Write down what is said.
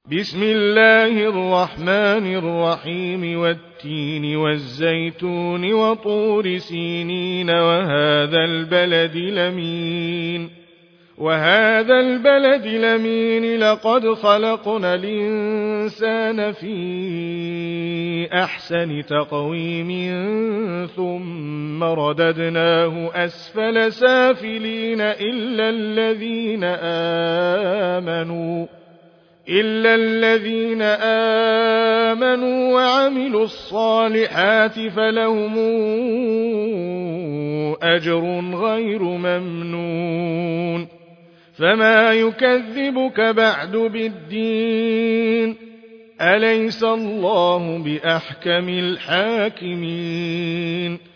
بسم الله الرحمن الرحيم والتين والزيتون وطور سينين وهذا البلد الأمين لقد خلقنا الإنسان في أحسن تقويم ثم رددناه أسفل سافلين إلا الذين آمنوا وعملوا الصالحات فلهم أجر غير ممنون فما يكذبك بعد بالدين أليس الله بأحكم الحاكمين